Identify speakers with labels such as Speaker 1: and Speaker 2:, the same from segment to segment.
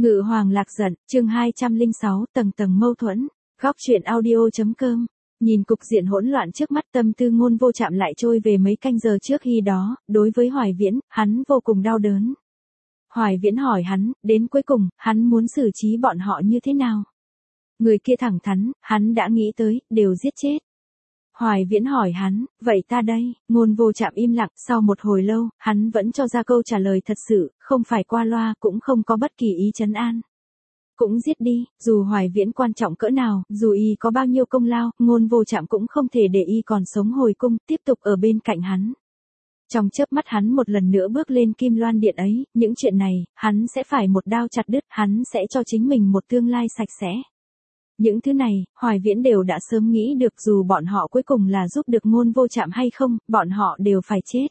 Speaker 1: Ngự hoàng lạc giận, chương 206, tầng tầng mâu thuẫn. Góc truyện audio.com. Nhìn cục diện hỗn loạn trước mắt, tâm tư Ngôn Vô Trạm lại trôi về mấy canh giờ trước khi đó. Đối với Hoài Viễn, hắn vô cùng đau đớn. Hoài Viễn hỏi hắn, đến cuối cùng, hắn muốn xử trí bọn họ như thế nào? Người kia thẳng thắn, hắn đã nghĩ tới, đều giết chết. Hoài Viễn hỏi hắn, vậy ta đây? Ngôn Vô Trạm im lặng, sau một hồi lâu, hắn vẫn cho ra câu trả lời thật sự, không phải qua loa, cũng không có bất kỳ ý trấn an. Cũng giết đi, dù Hoài Viễn quan trọng cỡ nào, dù y có bao nhiêu công lao, Ngôn Vô Trạm cũng không thể để y còn sống hồi cung, tiếp tục ở bên cạnh hắn. Trong chớp mắt hắn một lần nữa bước lên kim loan điện ấy, những chuyện này, hắn sẽ phải một đao chặt đứt, hắn sẽ cho chính mình một tương lai sạch sẽ. Những thứ này, Hoài Viễn đều đã sớm nghĩ được, dù bọn họ cuối cùng là giúp được Ngôn Vô Trạm hay không, bọn họ đều phải chết.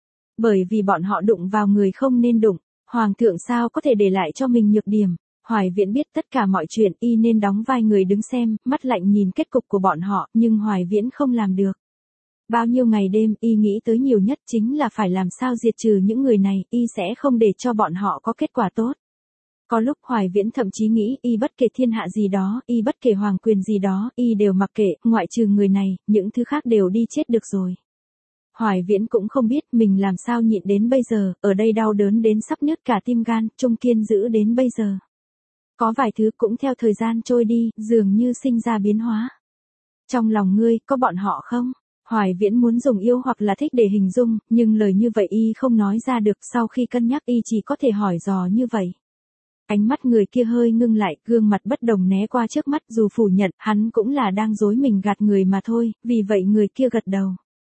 Speaker 1: Bởi vì bọn họ đụng vào người không nên đụng, Hoàng thượng sao có thể để lại cho mình nhược điểm. Hoài Viễn biết tất cả mọi chuyện, y nên đóng vai người đứng xem, mắt lạnh nhìn kết cục của bọn họ, nhưng Hoài Viễn không làm được. Bao nhiêu ngày đêm, y nghĩ tới nhiều nhất chính là phải làm sao diệt trừ những người này, y sẽ không để cho bọn họ có kết quả tốt. Có lúc Hoài Viễn thậm chí nghĩ, y bất kể thiên hạ gì đó, y bất kể hoàng quyền gì đó, y đều mặc kệ, ngoại trừ người này, những thứ khác đều đi chết được rồi. Hoài Viễn cũng không biết mình làm sao nhịn đến bây giờ, ở đây đau đớn đến sắp nứt cả tim gan, trung kiên giữ đến bây giờ. Có vài thứ cũng theo thời gian trôi đi, dường như sinh ra biến hóa. Trong lòng ngươi, có bọn họ không? Hoài Viễn muốn dùng yêu hoặc là thích để hình dung, nhưng lời như vậy y không nói ra được, sau khi cân nhắc y chỉ có thể hỏi dò như vậy. Ánh mắt người kia hơi ngưng lại, gương mặt bất đồng né qua trước mắt, dù phủ nhận, hắn cũng là đang dối mình gạt người mà thôi, vì vậy người kia gật đầu.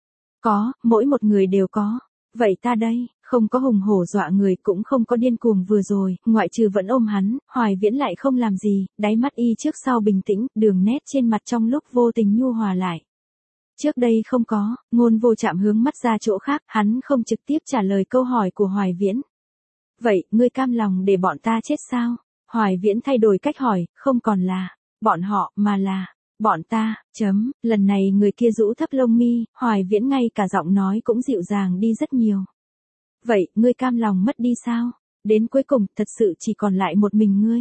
Speaker 1: Có, mỗi một người đều có. Vậy ta đây, không có hùng hổ dọa người, cũng không có điên cuồng vừa rồi, ngoại trừ vẫn ôm hắn, Hoài Viễn lại không làm gì, đáy mắt y trước sau bình tĩnh, đường nét trên mặt trong lúc vô tình nhu hòa lại. Trước đây không có, Ngôn Vô Trạm hướng mắt ra chỗ khác, hắn không trực tiếp trả lời câu hỏi của Hoài Viễn. Vậy, ngươi cam lòng để bọn ta chết sao? Hoài Viễn thay đổi cách hỏi, không còn là bọn họ, mà là bọn ta, lần này người kia rũ thấp lông mi, Hoài Viễn ngay cả giọng nói cũng dịu dàng đi rất nhiều. Vậy, ngươi cam lòng mất đi sao? Đến cuối cùng, thật sự chỉ còn lại một mình ngươi.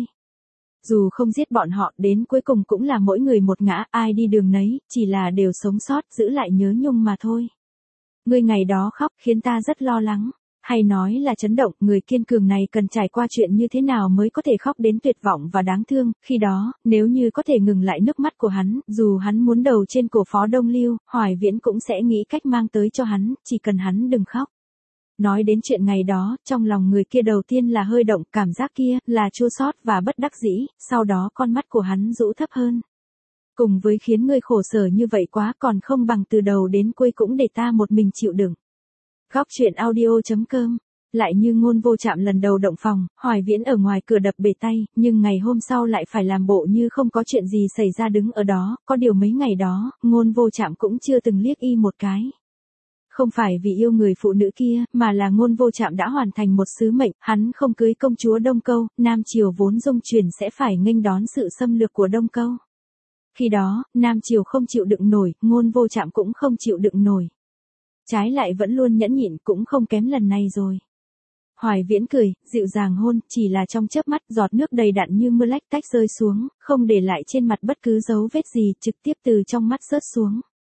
Speaker 1: Dù không giết bọn họ, đến cuối cùng cũng là mỗi người một ngã, ai đi đường nấy, chỉ là đều sống sót, giữ lại nhớ nhung mà thôi. Ngươi ngày đó khóc, khiến ta rất lo lắng. Hay nói là chấn động, người kiên cường này cần trải qua chuyện như thế nào mới có thể khóc đến tuyệt vọng và đáng thương, khi đó, nếu như có thể ngừng lại nước mắt của hắn, dù hắn muốn đầu trên cổ Phó Đông Lưu, Hoài Viễn cũng sẽ nghĩ cách mang tới cho hắn, chỉ cần hắn đừng khóc. Nói đến chuyện ngày đó, trong lòng người kia đầu tiên là hơi động, cảm giác kia, là chua xót và bất đắc dĩ, sau đó con mắt của hắn rũ thấp hơn. Cùng với khiến ngươi khổ sở như vậy quá, còn không bằng từ đầu đến cuối cũng để ta một mình chịu đựng. Góc truyện audio.com. Lại như Ngôn Vô Trạm lần đầu động phòng, Hoài Viễn ở ngoài cửa đập bể tay, nhưng ngày hôm sau lại phải làm bộ như không có chuyện gì xảy ra đứng ở đó, có điều mấy ngày đó, Ngôn Vô Trạm cũng chưa từng liếc y một cái. Không phải vì yêu người phụ nữ kia, mà là Ngôn Vô Trạm đã hoàn thành một sứ mệnh, hắn không cưới công chúa Đông Câu, Nam Triều vốn dung truyền sẽ phải nghênh đón sự xâm lược của Đông Câu. Khi đó, Nam Triều không chịu đựng nổi, Ngôn Vô Trạm cũng không chịu đựng nổi. Trái lại vẫn luôn nhẫn nhịn, cũng không kém lần này rồi. Hoài Viễn cười, dịu dàng hôn, chỉ là trong chớp mắt, giọt nước đầy đặn như mưa lách tách rơi xuống, không để lại trên mặt bất cứ dấu vết gì, trực tiếp từ trong mắt rớt xuống.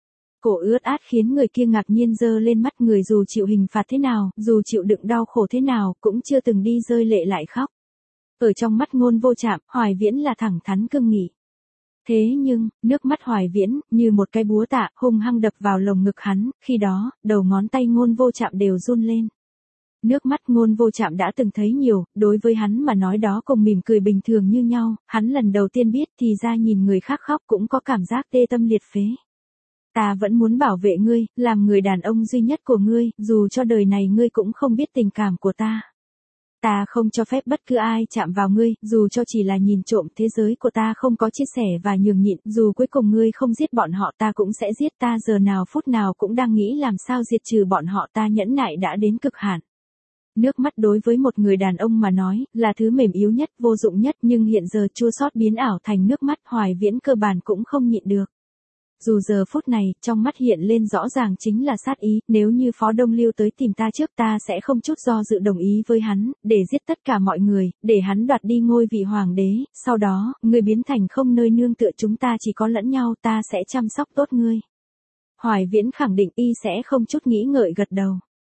Speaker 1: Cổ ướt át khiến người kia ngạc nhiên giơ lên mắt, người dù chịu hình phạt thế nào, dù chịu đựng đau khổ thế nào, cũng chưa từng đi rơi lệ lại khóc. Ở trong mắt Ngôn Vô Trạm, Hoài Viễn là thẳng thắn cương nghị. Thế nhưng, nước mắt Hoài Viễn, như một cái búa tạ, hung hăng đập vào lồng ngực hắn, khi đó, đầu ngón tay Ngôn Vô Trạm đều run lên. Nước mắt Ngôn Vô Trạm đã từng thấy nhiều, đối với hắn mà nói đó cùng mỉm cười bình thường như nhau, hắn lần đầu tiên biết thì ra nhìn người khác khóc cũng có cảm giác tê tâm liệt phế. Ta vẫn muốn bảo vệ ngươi, làm người đàn ông duy nhất của ngươi, dù cho đời này ngươi cũng không biết tình cảm của ta. Ta không cho phép bất cứ ai chạm vào ngươi, dù cho chỉ là nhìn trộm, thế giới của ta không có chia sẻ và nhường nhịn, dù cuối cùng ngươi không giết bọn họ ta cũng sẽ giết, ta giờ nào phút nào cũng đang nghĩ làm sao diệt trừ bọn họ, ta nhẫn nại đã đến cực hạn. Nước mắt đối với một người đàn ông mà nói, là thứ mềm yếu nhất, vô dụng nhất, nhưng hiện giờ chua xót biến ảo thành nước mắt, Hoài Viễn cơ bản cũng không nhịn được. Dù giờ phút này, trong mắt hiện lên rõ ràng chính là sát ý, nếu như Phó Đông Lưu tới tìm ta trước ta sẽ không chút do dự đồng ý với hắn, để giết tất cả mọi người, để hắn đoạt đi ngôi vị hoàng đế, sau đó, ngươi biến thành không nơi nương tựa chúng ta chỉ có lẫn nhau ta sẽ chăm sóc tốt ngươi. Hoài Viễn khẳng định y sẽ không chút nghĩ ngợi gật đầu.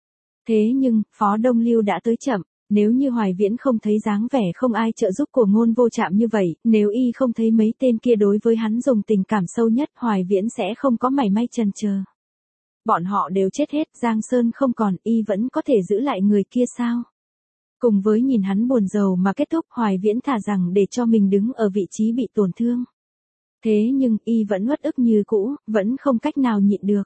Speaker 1: Thế nhưng, Phó Đông Lưu đã tới chậm. Nếu như Hoài Viễn không thấy dáng vẻ không ai trợ giúp của Ngôn Vô Trạm như vậy, nếu y không thấy mấy tên kia đối với hắn dùng tình cảm sâu nhất, Hoài Viễn sẽ không có mảy may chần chờ. Bọn họ đều chết hết, Giang Sơn không còn, y vẫn có thể giữ lại người kia sao? Cùng với nhìn hắn buồn rầu mà kết thúc, Hoài Viễn thà rằng để cho mình đứng ở vị trí bị tổn thương. Thế nhưng, y vẫn uất ức như cũ, vẫn không cách nào nhịn được.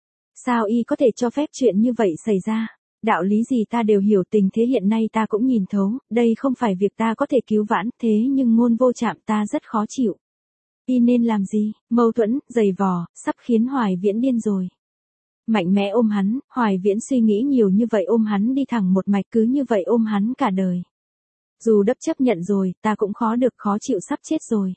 Speaker 1: Sao y có thể cho phép chuyện như vậy xảy ra? Đạo lý gì ta đều hiểu, tình thế hiện nay ta cũng nhìn thấu, đây không phải việc ta có thể cứu vãn, thế nhưng Ngôn Vô Trạm ta rất khó chịu. Y nên làm gì? Mâu thuẫn, giày vò, sắp khiến Hoài Viễn điên rồi. Mạnh mẽ ôm hắn, Hoài Viễn suy nghĩ nhiều như vậy ôm hắn đi thẳng một mạch, cứ như vậy ôm hắn cả đời. Dù đắp chấp nhận rồi, ta cũng khó chịu sắp chết rồi.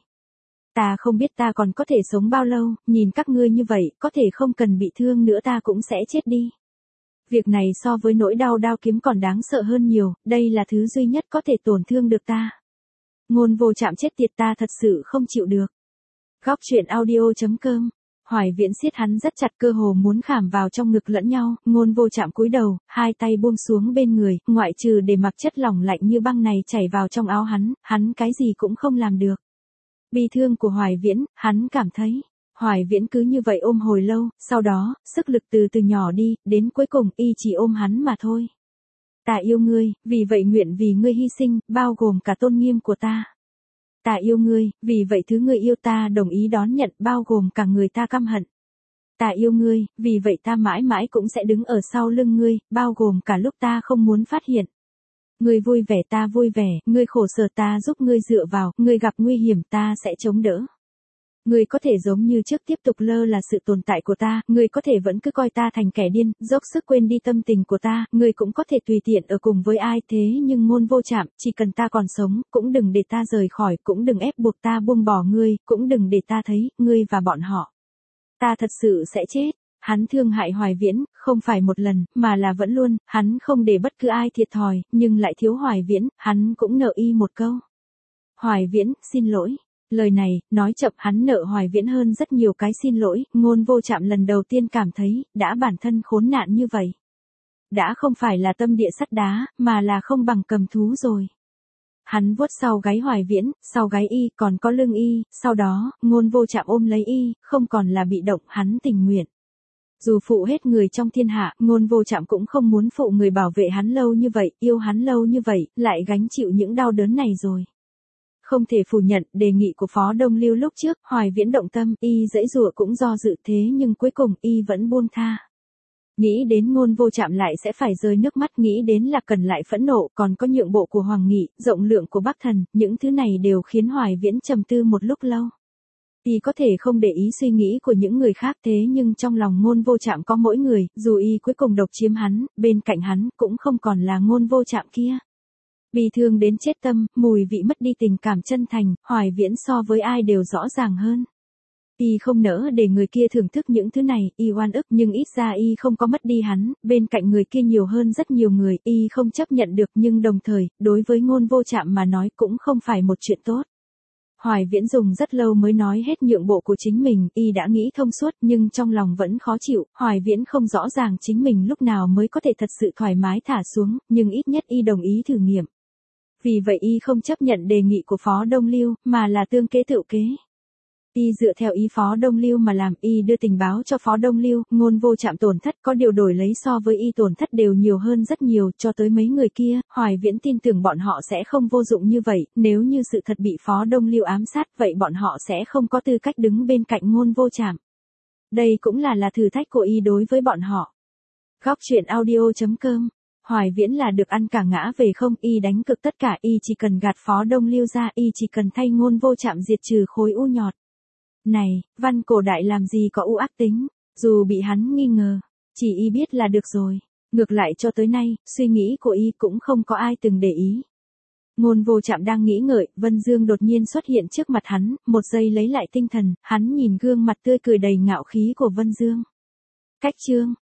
Speaker 1: Ta không biết ta còn có thể sống bao lâu, nhìn các ngươi như vậy, có thể không cần bị thương nữa ta cũng sẽ chết đi. Việc này so với nỗi đau đao kiếm còn đáng sợ hơn nhiều, đây là thứ duy nhất có thể tổn thương được ta. Ngôn Vô Trạm chết tiệt ta thật sự không chịu được. Góc truyện audio.com. Hoài Viễn siết hắn rất chặt, cơ hồ muốn khảm vào trong ngực lẫn nhau, Ngôn Vô Trạm cúi đầu, hai tay buông xuống bên người, ngoại trừ để mặc chất lỏng lạnh như băng này chảy vào trong áo hắn cái gì cũng không làm được. Bi thương của Hoài Viễn, hắn cảm thấy. Hoài Viễn cứ như vậy ôm hồi lâu, sau đó, sức lực từ từ nhỏ đi, đến cuối cùng y chỉ ôm hắn mà thôi. Ta yêu ngươi, vì vậy nguyện vì ngươi hy sinh, bao gồm cả tôn nghiêm của ta. Ta yêu ngươi, vì vậy thứ ngươi yêu ta đồng ý đón nhận, bao gồm cả người ta căm hận. Ta yêu ngươi, vì vậy ta mãi mãi cũng sẽ đứng ở sau lưng ngươi, bao gồm cả lúc ta không muốn phát hiện. Ngươi vui vẻ ta vui vẻ, ngươi khổ sở ta giúp ngươi dựa vào, ngươi gặp nguy hiểm ta sẽ chống đỡ. Ngươi có thể giống như trước tiếp tục lơ là sự tồn tại của ta, ngươi có thể vẫn cứ coi ta thành kẻ điên, dốc sức quên đi tâm tình của ta, ngươi cũng có thể tùy tiện ở cùng với ai, thế nhưng Ngôn Vô Trạm, chỉ cần ta còn sống, cũng đừng để ta rời khỏi, cũng đừng ép buộc ta buông bỏ ngươi, cũng đừng để ta thấy, ngươi và bọn họ. Ta thật sự sẽ chết. Hắn thương hại Hoài Viễn, không phải một lần, mà là vẫn luôn, hắn không để bất cứ ai thiệt thòi, nhưng lại thiếu Hoài Viễn, hắn cũng nợ y một câu. Hoài Viễn, xin lỗi. Lời này, nói chậm, hắn nợ Hoài Viễn hơn rất nhiều cái xin lỗi, Ngôn Vô Trạm lần đầu tiên cảm thấy, đã bản thân khốn nạn như vậy. Đã không phải là tâm địa sắt đá, mà là không bằng cầm thú rồi. Hắn vuốt sau gáy Hoài Viễn, sau gáy y, còn có lưng y, sau đó, Ngôn Vô Trạm ôm lấy y, không còn là bị động, hắn tình nguyện. Dù phụ hết người trong thiên hạ, Ngôn Vô Trạm cũng không muốn phụ người bảo vệ hắn lâu như vậy, yêu hắn lâu như vậy, lại gánh chịu những đau đớn này rồi. Không thể phủ nhận, đề nghị của Phó Đông Lưu lúc trước, Hoài Viễn động tâm, y giãy giụa cũng do dự, thế nhưng cuối cùng y vẫn buông tha. Nghĩ đến Ngôn Vô Trạm lại sẽ phải rơi nước mắt, nghĩ đến là cần lại phẫn nộ, còn có nhượng bộ của Hoàng Nghị, rộng lượng của Bắc Thần, những thứ này đều khiến Hoài Viễn trầm tư một lúc lâu. Y có thể không để ý suy nghĩ của những người khác, thế nhưng trong lòng Ngôn Vô Trạm có mỗi người, dù y cuối cùng độc chiếm hắn, bên cạnh hắn cũng không còn là Ngôn Vô Trạm kia. Bi thương đến chết tâm, mùi vị mất đi tình cảm chân thành, Hoài Viễn so với ai đều rõ ràng hơn. Y không nỡ để người kia thưởng thức những thứ này, y oan ức, nhưng ít ra y không có mất đi hắn, bên cạnh người kia nhiều hơn rất nhiều người, y không chấp nhận được, nhưng đồng thời, đối với Ngôn Vô Trạm mà nói cũng không phải một chuyện tốt. Hoài Viễn dùng rất lâu mới nói hết nhượng bộ của chính mình, y đã nghĩ thông suốt nhưng trong lòng vẫn khó chịu, Hoài Viễn không rõ ràng chính mình lúc nào mới có thể thật sự thoải mái thả xuống, nhưng ít nhất y đồng ý thử nghiệm. Vì vậy y không chấp nhận đề nghị của Phó Đông Lưu, mà là tương kế tự kế. Y dựa theo ý Phó Đông Lưu mà làm, y đưa tình báo cho Phó Đông Lưu, Ngôn Vô Trạm tổn thất có điều đổi lấy so với y tổn thất đều nhiều hơn rất nhiều, cho tới mấy người kia, Hoài Viễn tin tưởng bọn họ sẽ không vô dụng như vậy, nếu như sự thật bị Phó Đông Lưu ám sát, vậy bọn họ sẽ không có tư cách đứng bên cạnh Ngôn Vô Trạm. Đây cũng là thử thách của y đối với bọn họ. Góc truyện audio.com. Hoài Viễn là được ăn cả ngã về không, y đánh cực tất cả, y chỉ cần gạt Phó Đông Lưu ra, y chỉ cần thay Ngôn Vô Trạm diệt trừ khối u nhọt. Này, văn cổ đại làm gì có u ác tính, dù bị hắn nghi ngờ, chỉ y biết là được rồi. Ngược lại cho tới nay, suy nghĩ của y cũng không có ai từng để ý. Ngôn Vô Trạm đang nghĩ ngợi, Vân Dương đột nhiên xuất hiện trước mặt hắn, một giây lấy lại tinh thần, hắn nhìn gương mặt tươi cười đầy ngạo khí của Vân Dương. Cách chương